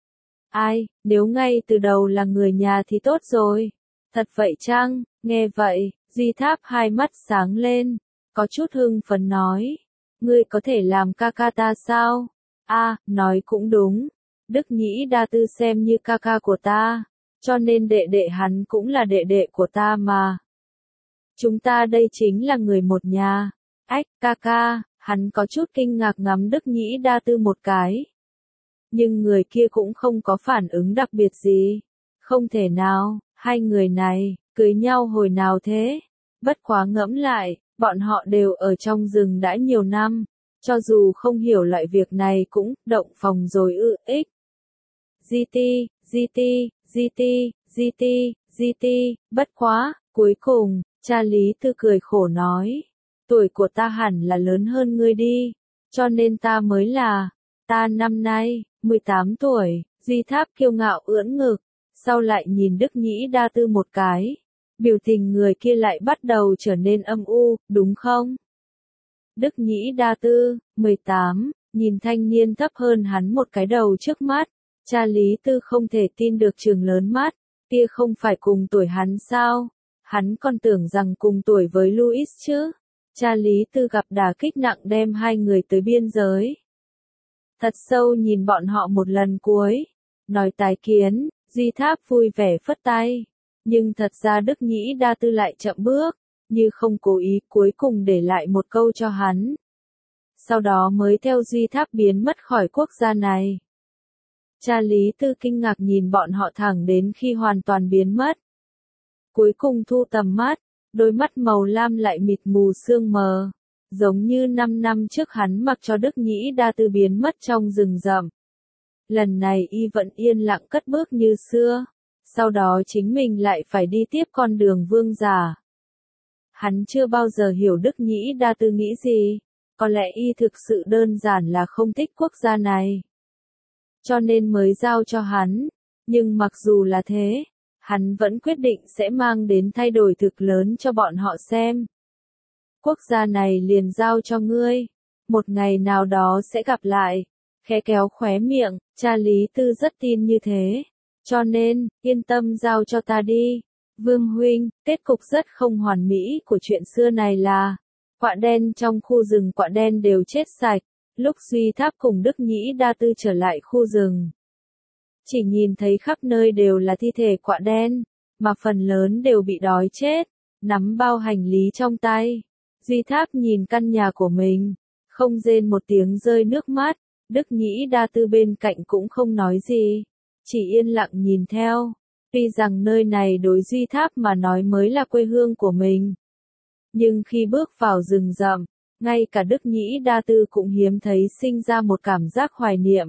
Ai, nếu ngay từ đầu là người nhà thì tốt rồi. Thật vậy chăng? Nghe vậy, Duy Tháp hai mắt sáng lên, có chút hưng phấn nói, ngươi có thể làm ca ca ta sao? A, à, nói cũng đúng, Đức Nhĩ Đa Tư xem như ca ca của ta, cho nên đệ đệ hắn cũng là đệ đệ của ta mà. Chúng ta đây chính là người một nhà. Ách, ca ca, hắn có chút kinh ngạc ngắm Đức Nhĩ Đa Tư một cái. Nhưng người kia cũng không có phản ứng đặc biệt gì. Không thể nào, hai người này, cưới nhau hồi nào thế? Bất quá ngẫm lại, Bọn họ đều ở trong rừng đã nhiều năm, cho dù không hiểu loại việc này cũng động phòng rồi ư ích. giê tê, giê tê, giê tê, giê tê, giê tê, bất quá, cuối cùng, cha Lý Tư cười khổ nói, tuổi của ta hẳn là lớn hơn ngươi đi, cho nên ta mới là, ta năm nay, mười tám tuổi, Duy Tháp kiêu ngạo ưỡn ngực, sau lại nhìn Đức Nhĩ Đa Tư một cái, biểu tình người kia lại bắt đầu trở nên âm u, đúng không? Đức Nhĩ Đa Tư, mười tám, nhìn thanh niên thấp hơn hắn một cái đầu trước mắt, cha Lý Tư không thể tin được trừng lớn mắt, kia không phải cùng tuổi hắn sao? Hắn còn tưởng rằng cùng tuổi với Louis chứ. Cha Lý Tư gặp đả kích nặng đem hai người tới biên giới. Thật sâu nhìn bọn họ một lần cuối, nói tái kiến, Duy Tháp vui vẻ phất tay. Nhưng thật ra Đức Nhĩ Đa Tư lại chậm bước, như không cố ý cuối cùng để lại một câu cho hắn. Sau đó mới theo Duy Tháp biến mất khỏi quốc gia này. Cha Lý Tư kinh ngạc nhìn bọn họ thẳng đến khi hoàn toàn biến mất. Cuối cùng thu tầm mắt, đôi mắt màu lam lại mịt mù sương mờ, giống như năm năm trước hắn mặc cho Đức Nhĩ Đa Tư biến mất trong rừng rậm. Lần này y vẫn yên lặng cất bước như xưa, sau đó chính mình lại phải đi tiếp con đường vương giả. Hắn chưa bao giờ hiểu Đức Nhĩ Đa Tư nghĩ gì, có lẽ y thực sự đơn giản là không thích quốc gia này. Cho nên mới giao cho hắn, nhưng mặc dù là thế, hắn vẫn quyết định sẽ mang đến thay đổi thực lớn cho bọn họ xem. Quốc gia này liền giao cho ngươi, một ngày nào đó sẽ gặp lại, khẽ kéo khóe miệng, cha Lý Tư rất tin như thế, cho nên, yên tâm giao cho ta đi. Vương huynh, kết cục rất không hoàn mỹ của chuyện xưa này là, quạ đen trong khu rừng quạ đen đều chết sạch, lúc Duy Tháp cùng Đức Nhĩ Đa Tư trở lại khu rừng. Chỉ nhìn thấy khắp nơi đều là thi thể quạ đen, mà phần lớn đều bị đói chết, nắm bao hành lý trong tay. Duy Tháp nhìn căn nhà của mình, không rên một tiếng rơi nước mắt, Đức Nhĩ Đa Tư bên cạnh cũng không nói gì, chỉ yên lặng nhìn theo. Tuy rằng nơi này đối Duy Tháp mà nói mới là quê hương của mình. Nhưng khi bước vào rừng rậm, ngay cả Đức Nhĩ Đa Tư cũng hiếm thấy sinh ra một cảm giác hoài niệm.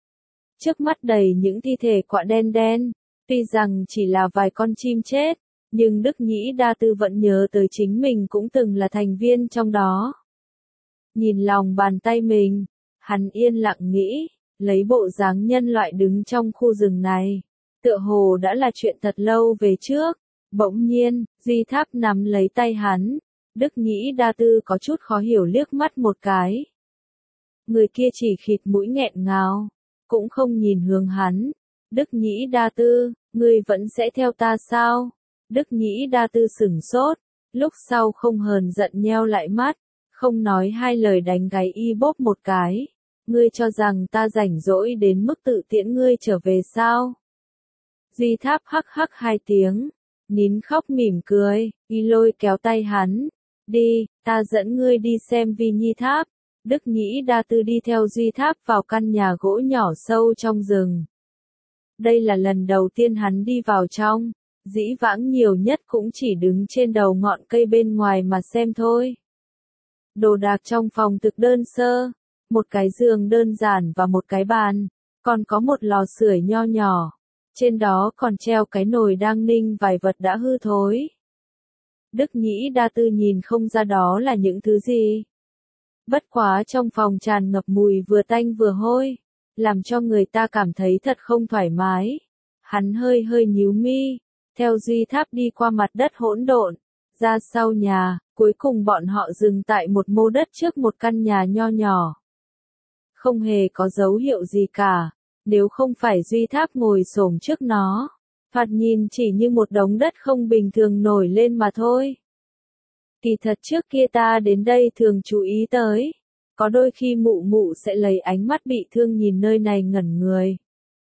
Trước mắt đầy những thi thể quạ đen đen, tuy rằng chỉ là vài con chim chết, nhưng Đức Nhĩ Đa Tư vẫn nhớ tới chính mình cũng từng là thành viên trong đó. Nhìn lòng bàn tay mình, hắn yên lặng nghĩ, lấy bộ dáng nhân loại đứng trong khu rừng này. Tựa hồ đã là chuyện thật lâu về trước, bỗng nhiên, Duy Tháp nắm lấy tay hắn, Đức Nhĩ Đa Tư có chút khó hiểu liếc mắt một cái. Người kia chỉ khịt mũi nghẹn ngào, cũng không nhìn hướng hắn. Đức Nhĩ Đa Tư, ngươi vẫn sẽ theo ta sao? Đức Nhĩ Đa Tư sửng sốt, lúc sau không hờn giận nheo lại mắt, không nói hai lời đánh gáy y bóp một cái. Ngươi cho rằng ta rảnh rỗi đến mức tự tiễn ngươi trở về sao? Duy Tháp hắc hắc hai tiếng, nín khóc mỉm cười, y lôi kéo tay hắn, đi, ta dẫn ngươi đi xem Vi Nhi Tháp. Đức Nhĩ Đa Tư đi theo Duy Tháp vào căn nhà gỗ nhỏ sâu trong rừng. Đây là lần đầu tiên hắn đi vào trong, dĩ vãng nhiều nhất cũng chỉ đứng trên đầu ngọn cây bên ngoài mà xem thôi. Đồ đạc trong phòng thực đơn sơ, một cái giường đơn giản và một cái bàn, còn có một lò sưởi nho nhỏ. Trên đó còn treo cái nồi đang ninh vài vật đã hư thối. Đức Nhĩ Đa Tư nhìn không ra đó là những thứ gì. Bất quá trong phòng tràn ngập mùi vừa tanh vừa hôi, làm cho người ta cảm thấy thật không thoải mái. Hắn hơi hơi nhíu mi, theo Duy Tháp đi qua mặt đất hỗn độn, ra sau nhà, cuối cùng bọn họ dừng tại một mô đất trước một căn nhà nho nhỏ. Không hề có dấu hiệu gì cả. Nếu không phải Duy Tháp ngồi xổm trước nó, thoạt nhìn chỉ như một đống đất không bình thường nổi lên mà thôi. Kỳ thật trước kia ta đến đây thường chú ý tới, có đôi khi mụ mụ sẽ lấy ánh mắt bị thương nhìn nơi này ngẩn người.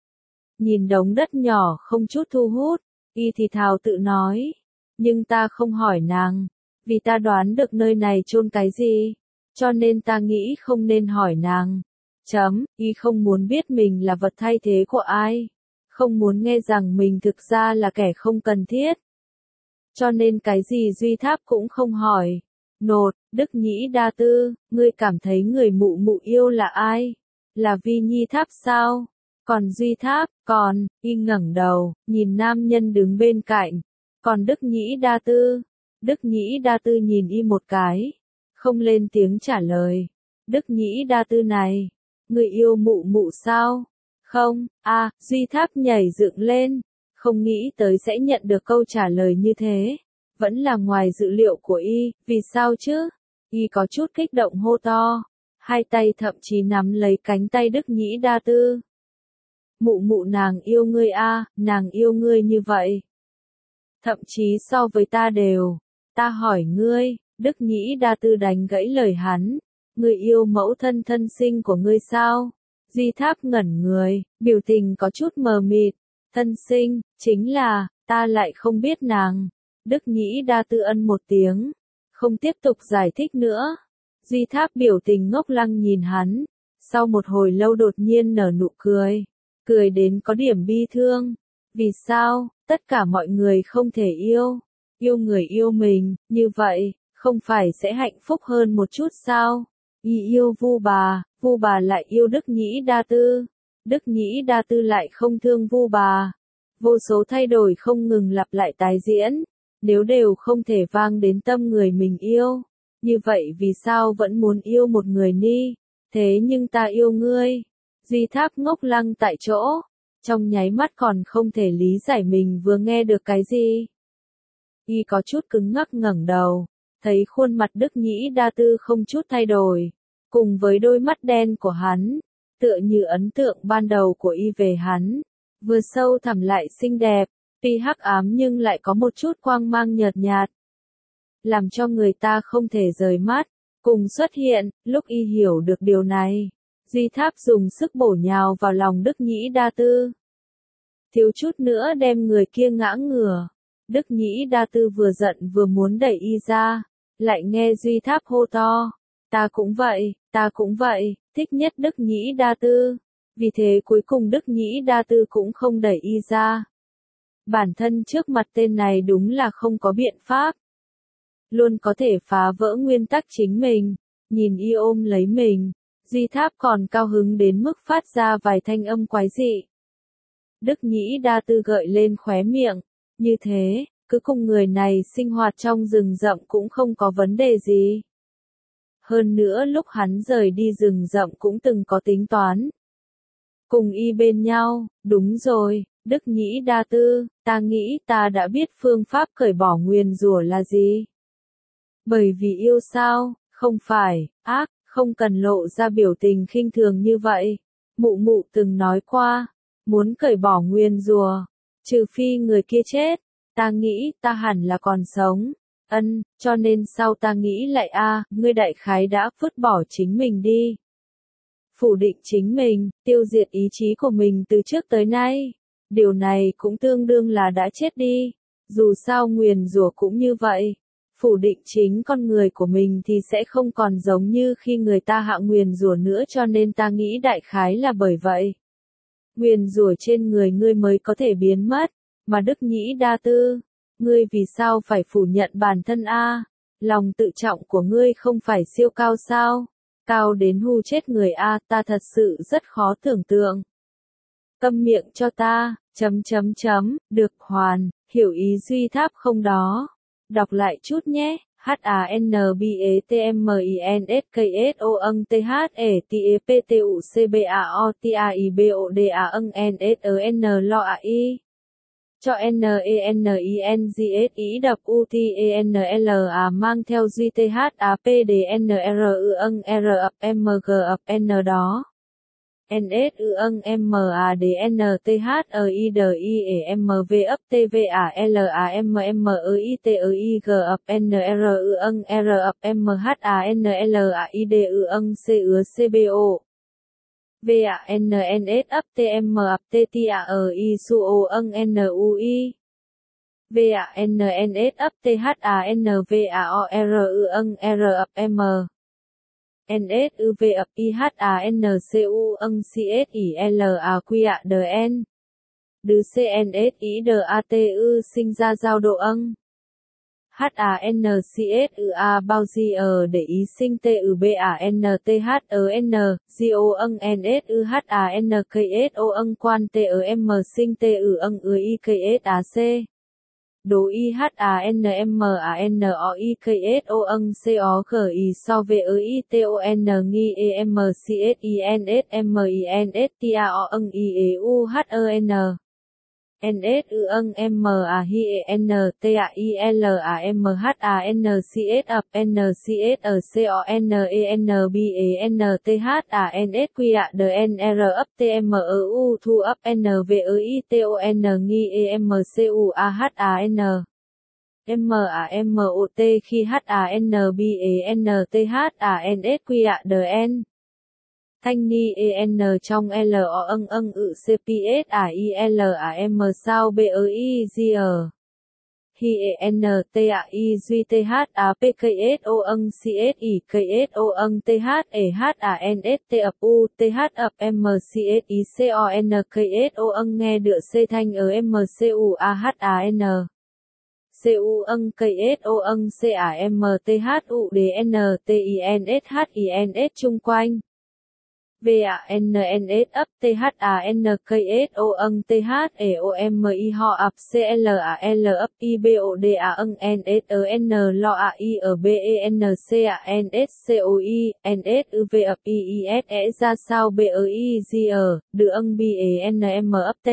Nhìn đống đất nhỏ không chút thu hút, y thì thào tự nói, nhưng ta không hỏi nàng, vì ta đoán được nơi này chôn cái gì, cho nên ta nghĩ không nên hỏi nàng. Chấm, y không muốn biết mình là vật thay thế của ai, không muốn nghe rằng mình thực ra là kẻ không cần thiết. Cho nên cái gì Duy Tháp cũng không hỏi, Nột, Đức Nhĩ Đa Tư, ngươi cảm thấy người mụ mụ yêu là ai? Là Vi Nhi Tháp sao? Còn Duy Tháp, còn, y ngẩng đầu, nhìn nam nhân đứng bên cạnh. Còn Đức Nhĩ Đa Tư? Đức Nhĩ Đa Tư nhìn y một cái, không lên tiếng trả lời. Đức Nhĩ Đa Tư này, người yêu mụ mụ sao? Không, a, Duy Tháp nhảy dựng lên, không nghĩ tới sẽ nhận được câu trả lời như thế. Vẫn là ngoài dự liệu của y, vì sao chứ? Y có chút kích động hô to, hai tay thậm chí nắm lấy cánh tay Đức Nhĩ Đa Tư. Mụ mụ nàng yêu ngươi a, nàng yêu ngươi như vậy. Thậm chí so với ta đều. Ta hỏi ngươi, Đức Nhĩ Đa Tư đánh gãy lời hắn. Ngươi yêu mẫu thân thân sinh của ngươi sao? Duy Tháp ngẩn người, biểu tình có chút mờ mịt. Thân sinh, chính là, ta lại không biết nàng. Đức Nhĩ Đa Tư ân một tiếng, không tiếp tục giải thích nữa. Duy Tháp biểu tình ngốc lăng nhìn hắn, sau một hồi lâu đột nhiên nở nụ cười, cười đến có điểm bi thương. Vì sao, tất cả mọi người không thể yêu, yêu người yêu mình, như vậy, không phải sẽ hạnh phúc hơn một chút sao? Y yêu Vu Bà, Vu Bà lại yêu Đức Nhĩ Đa Tư, Đức Nhĩ Đa Tư lại không thương Vu Bà. Vô số thay đổi không ngừng lặp lại tái diễn. Nếu đều không thể vang đến tâm người mình yêu, như vậy vì sao vẫn muốn yêu một người ni? Thế nhưng ta yêu ngươi. Duy Tháp ngốc lăng tại chỗ, trong nháy mắt còn không thể lý giải mình vừa nghe được cái gì. Y có chút cứng ngắc ngẩng đầu, thấy khuôn mặt Đức Nhĩ Đa Tư không chút thay đổi, cùng với đôi mắt đen của hắn, tựa như ấn tượng ban đầu của y về hắn, vừa sâu thẳm lại xinh đẹp. Tuy hắc ám nhưng lại có một chút quang mang nhợt nhạt, làm cho người ta không thể rời mắt. Cùng xuất hiện, lúc y hiểu được điều này, Duy Tháp dùng sức bổ nhào vào lòng Đức Nhĩ Đa Tư. Thiếu chút nữa đem người kia ngã ngửa. Đức Nhĩ Đa Tư vừa giận vừa muốn đẩy y ra, lại nghe Duy Tháp hô to. Ta cũng vậy, ta cũng vậy, thích nhất Đức Nhĩ Đa Tư. Vì thế cuối cùng Đức Nhĩ Đa Tư cũng không đẩy y ra. Bản thân trước mặt tên này đúng là không có biện pháp. Luôn có thể phá vỡ nguyên tắc chính mình. Nhìn y ôm lấy mình, Duy Tháp còn cao hứng đến mức phát ra vài thanh âm quái dị. Đức Nhĩ Đa Tư gợi lên khóe miệng. Như thế, cứ cùng người này sinh hoạt trong rừng rậm cũng không có vấn đề gì. Hơn nữa lúc hắn rời đi rừng rậm cũng từng có tính toán. Cùng y bên nhau, đúng rồi. Đức Nhĩ Đa Tư, ta nghĩ ta đã biết phương pháp cởi bỏ nguyền rủa là gì. Bởi vì yêu sao, không phải, ác, không cần lộ ra biểu tình khinh thường như vậy. Mụ mụ từng nói qua, muốn cởi bỏ nguyền rủa, trừ phi người kia chết, ta nghĩ ta hẳn là còn sống. Ân, cho nên sau ta nghĩ lại a, ngươi đại khái đã vứt bỏ chính mình đi. Phủ định chính mình, tiêu diệt ý chí của mình từ trước tới nay. Điều này cũng tương đương là đã chết đi. Dù sao nguyền rủa cũng như vậy. Phủ định chính con người của mình thì sẽ không còn giống như khi người ta hạ nguyền rủa nữa, cho nên ta nghĩ đại khái là bởi vậy. Nguyền rủa trên người ngươi mới có thể biến mất. Mà Đức Nhĩ Đa Tư, ngươi vì sao phải phủ nhận bản thân a? Lòng tự trọng của ngươi không phải siêu cao sao? Cao đến hù chết người a, ta thật sự rất khó tưởng tượng. Câm miệng cho ta, chấm chấm chấm, được hoàn, hiểu ý Duy Tháp không đó. Đọc lại chút nhé, H A N B E T M I N S K S O N T H E T E P T U C B A O T A I B O D A N N S E N L A I. Cho N E N I N G S I đập U T E N L A mang theo Duy T H A P D N R U N R ập M G ập N đó. N S U N M A D N T H E I D I E M V ấp T V A L A M M E I T E I G ập N R U N R ập M H A N L A I D U N C U C B O. V A N N S ấp T M ập T T A E I S U O N N U I. V A N N S ấp T H A N V A O R U N R ập M. N S U V ập I H A N C U N C S I L A Q A D N. Đứ C N S I D A T U sinh ra giao độ ân. H A N C S U A bao di ở để ý sinh T U B A N T H E N, G O N N S U H A N K S O N quan T E M sinh T U N U I K S A C. Đồ I H A N M A N O I K S O N C O G I so V E I T O N nghi E M C S I N S M I N S T A O N I E U H E N. N S U N M A H E N T A I L A M H A N C S up N C S ở C O N E N B E N T H A N S Q A D N R up T M E U thu up N V E I T O N nghi E M C U A H A N M A M O T khi H A N B E N T H A N S Q A D N Thanh ni E N trong L O N N U C P S A I L A M sao B E I G R. Hi E N T A I Duy T H A P K S O N C S I K S O N T H E H A N S T up U T H up M C S I C O N K S O N nghe được C thanh ở M C U A H A N. C U N K S O N C A M T H U D N T I N S H I N S chung quanh. V A N N S up T H A N K S O N T H E O M I ho up C L A L up I B O D A N N S E N lo A I ở B E N C A N S C O I N S U V up I I S E ra sao B E I G R được B E N M up T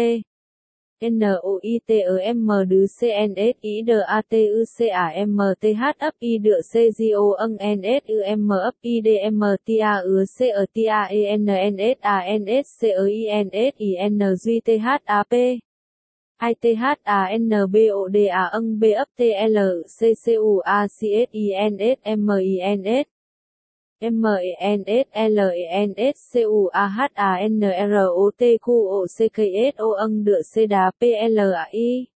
N O I T E M đứ C N S I D A T U C A M T H up I được C G O N N S U M up I D M T A U C ở T A E N N S A N S C E I N S I N Duy T H A P I T H A N B O D A N B up T L C C U A C S I N S M I N S M E N S L E N S C U A H A N R O T Q O C K S O N được C đá P L A I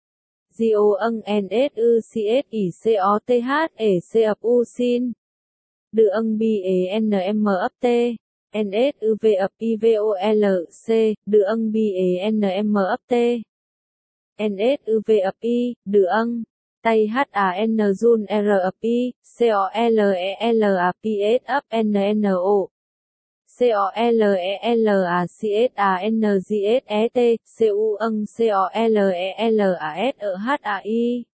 G O N N S U C S I C O T H E C up U sin được B E N M up T N S U V up I V O L C được B E N M up T N S U V up I được tay H A N Jun R up I C O L E L A P S up N N O C O L E L A C S A N G S E T C U N C O L E L A S E H A I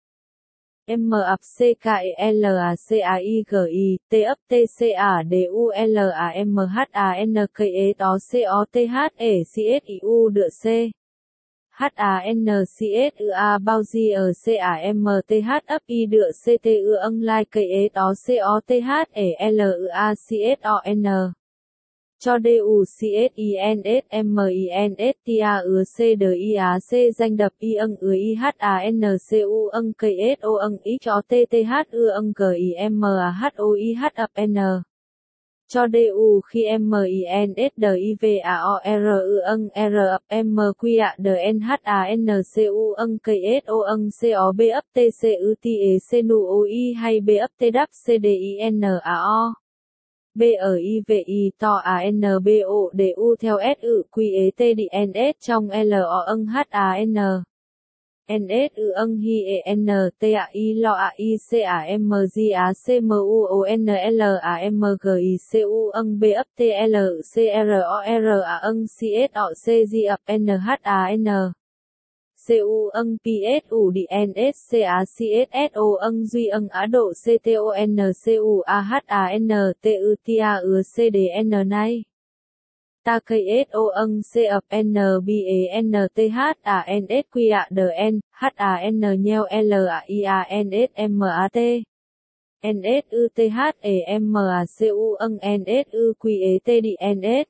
M up C K E L A C A I G I T up T C A D U L A M H A N K E T O C O T H E C S I U được C H A N C S U A bao di ở C A M T H up I được C T U N like K E T O C O T H E L U A C S O N cho D U C S I N S M I N S T A U C D I A C danh đập I N U I H A N C U N K S O N X cho T T H U N G I M A H O I H up N cho D U khi M I N S D I V A O R U N R up M Q A D N H A N C U N K S O N C O B up T C U T E C N U O I hay B up T W C D I N A O B ở I V I to A N B O D U theo S U Q E T D N S trong L O N H A N N S U N H E N T A I lo A I C A M G A C M U O N L A M G I C U N B up T L C R O R A N C S O C G up N H A N C U N P S U D N S C A C S S O N Duy N Á Độ C T O N C U A H A N T U T A U C D N này ta K S O N C up N B E N T H A N S Q A D N H A N nheo L A I A N S M A T N S U T H E M A C U N N S U Q E T D N S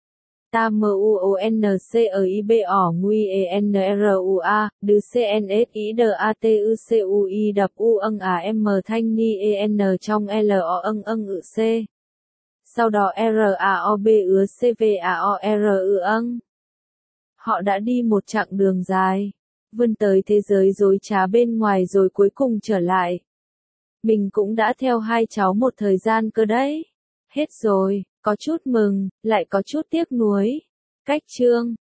ta M U O N C ở I B O nguy E N R U A đứ C N S I D A T U C U I đập U N A M thanh ni E N trong L O N N U C sau đó R A O B U C V A O R U N họ đã đi một chặng đường dài vươn tới thế giới dối trá bên ngoài rồi cuối cùng trở lại mình cũng đã theo hai cháu một thời gian cơ đấy hết rồi có chút mừng lại có chút tiếc nuối cách chương